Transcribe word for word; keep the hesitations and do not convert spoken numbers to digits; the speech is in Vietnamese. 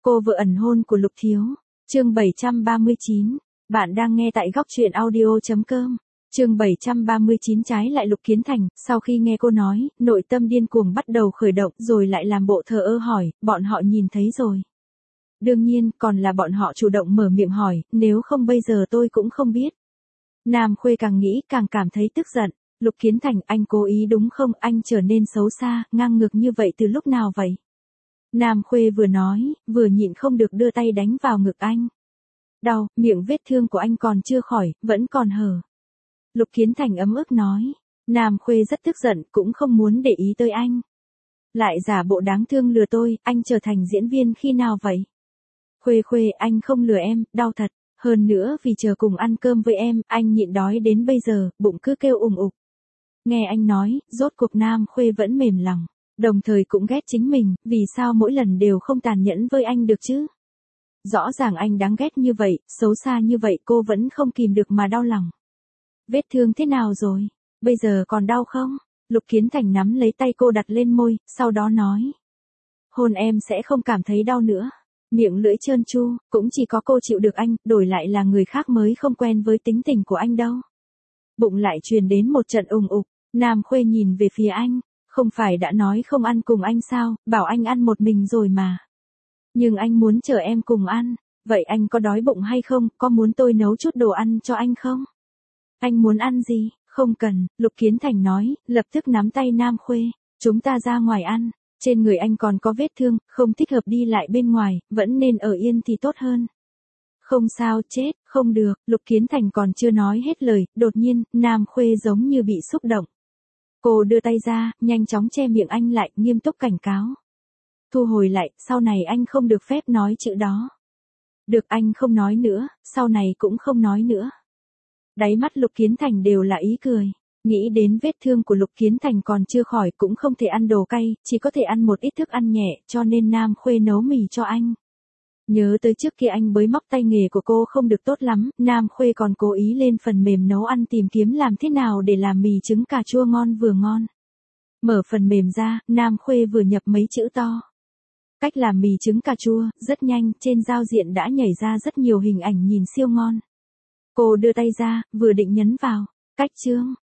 Cô vợ ẩn hôn của Lục Thiếu. Chương bảy trăm ba mươi chín. Bạn đang nghe tại góc truyện audio.com. Chương bảy trăm ba mươi chín trái lại Lục Kiến Thành, sau khi nghe cô nói, nội tâm điên cuồng bắt đầu khởi động rồi lại làm bộ thờ ơ hỏi, bọn họ nhìn thấy rồi. Đương nhiên, còn là bọn họ chủ động mở miệng hỏi, nếu không bây giờ tôi cũng không biết. Nam Khuê càng nghĩ càng cảm thấy tức giận. Lục Kiến Thành, anh cố ý đúng không? Anh trở nên xấu xa, ngang ngược như vậy từ lúc nào vậy? Nam Khuê vừa nói, vừa nhịn không được đưa tay đánh vào ngực anh. Đau, miệng vết thương của anh còn chưa khỏi, vẫn còn hở. Lục Kiến Thành ấm ức nói. Nam Khuê rất tức giận, cũng không muốn để ý tới anh. Lại giả bộ đáng thương lừa tôi, anh trở thành diễn viên khi nào vậy? Khuê Khuê, anh không lừa em, đau thật. Hơn nữa vì chờ cùng ăn cơm với em, anh nhịn đói đến bây giờ, bụng cứ kêu ùng ục. Nghe anh nói, rốt cuộc Nam Khuê vẫn mềm lòng. Đồng thời cũng ghét chính mình, vì sao mỗi lần đều không tàn nhẫn với anh được chứ? Rõ ràng anh đáng ghét như vậy, xấu xa như vậy cô vẫn không kìm được mà đau lòng. Vết thương thế nào rồi? Bây giờ còn đau không? Lục Kiến Thành nắm lấy tay cô đặt lên môi, sau đó nói. Hôn em sẽ không cảm thấy đau nữa. Miệng lưỡi trơn tru, cũng chỉ có cô chịu được anh, đổi lại là người khác mới không quen với tính tình của anh đâu. Bụng lại truyền đến một trận ùng ục, Nam Khuê nhìn về phía anh. Không phải đã nói không ăn cùng anh sao, bảo anh ăn một mình rồi mà. Nhưng anh muốn chờ em cùng ăn, vậy anh có đói bụng hay không, có muốn tôi nấu chút đồ ăn cho anh không? Anh muốn ăn gì? Không cần, Lục Kiến Thành nói, lập tức nắm tay Nam Khuê, chúng ta ra ngoài ăn, trên người anh còn có vết thương, không thích hợp đi lại bên ngoài, vẫn nên ở yên thì tốt hơn. Không sao, chết, không được, Lục Kiến Thành còn chưa nói hết lời, đột nhiên, Nam Khuê giống như bị xúc động. Cô đưa tay ra, nhanh chóng che miệng anh lại, nghiêm túc cảnh cáo. Thu hồi lại, sau này anh không được phép nói chữ đó. Được, anh không nói nữa, sau này cũng không nói nữa. Đáy mắt Lục Kiến Thành đều là ý cười. Nghĩ đến vết thương của Lục Kiến Thành còn chưa khỏi, cũng không thể ăn đồ cay, chỉ có thể ăn một ít thức ăn nhẹ, cho nên Nam Khuê nấu mì cho anh. Nhớ tới trước kia anh bới móc tay nghề của cô không được tốt lắm, Nam Khuê còn cố ý lên phần mềm nấu ăn tìm kiếm làm thế nào để làm mì trứng cà chua ngon vừa ngon. Mở phần mềm ra, Nam Khuê vừa nhập mấy chữ to. Cách làm mì trứng cà chua, rất nhanh, trên giao diện đã nhảy ra rất nhiều hình ảnh nhìn siêu ngon. Cô đưa tay ra, vừa định nhấn vào, cách chương,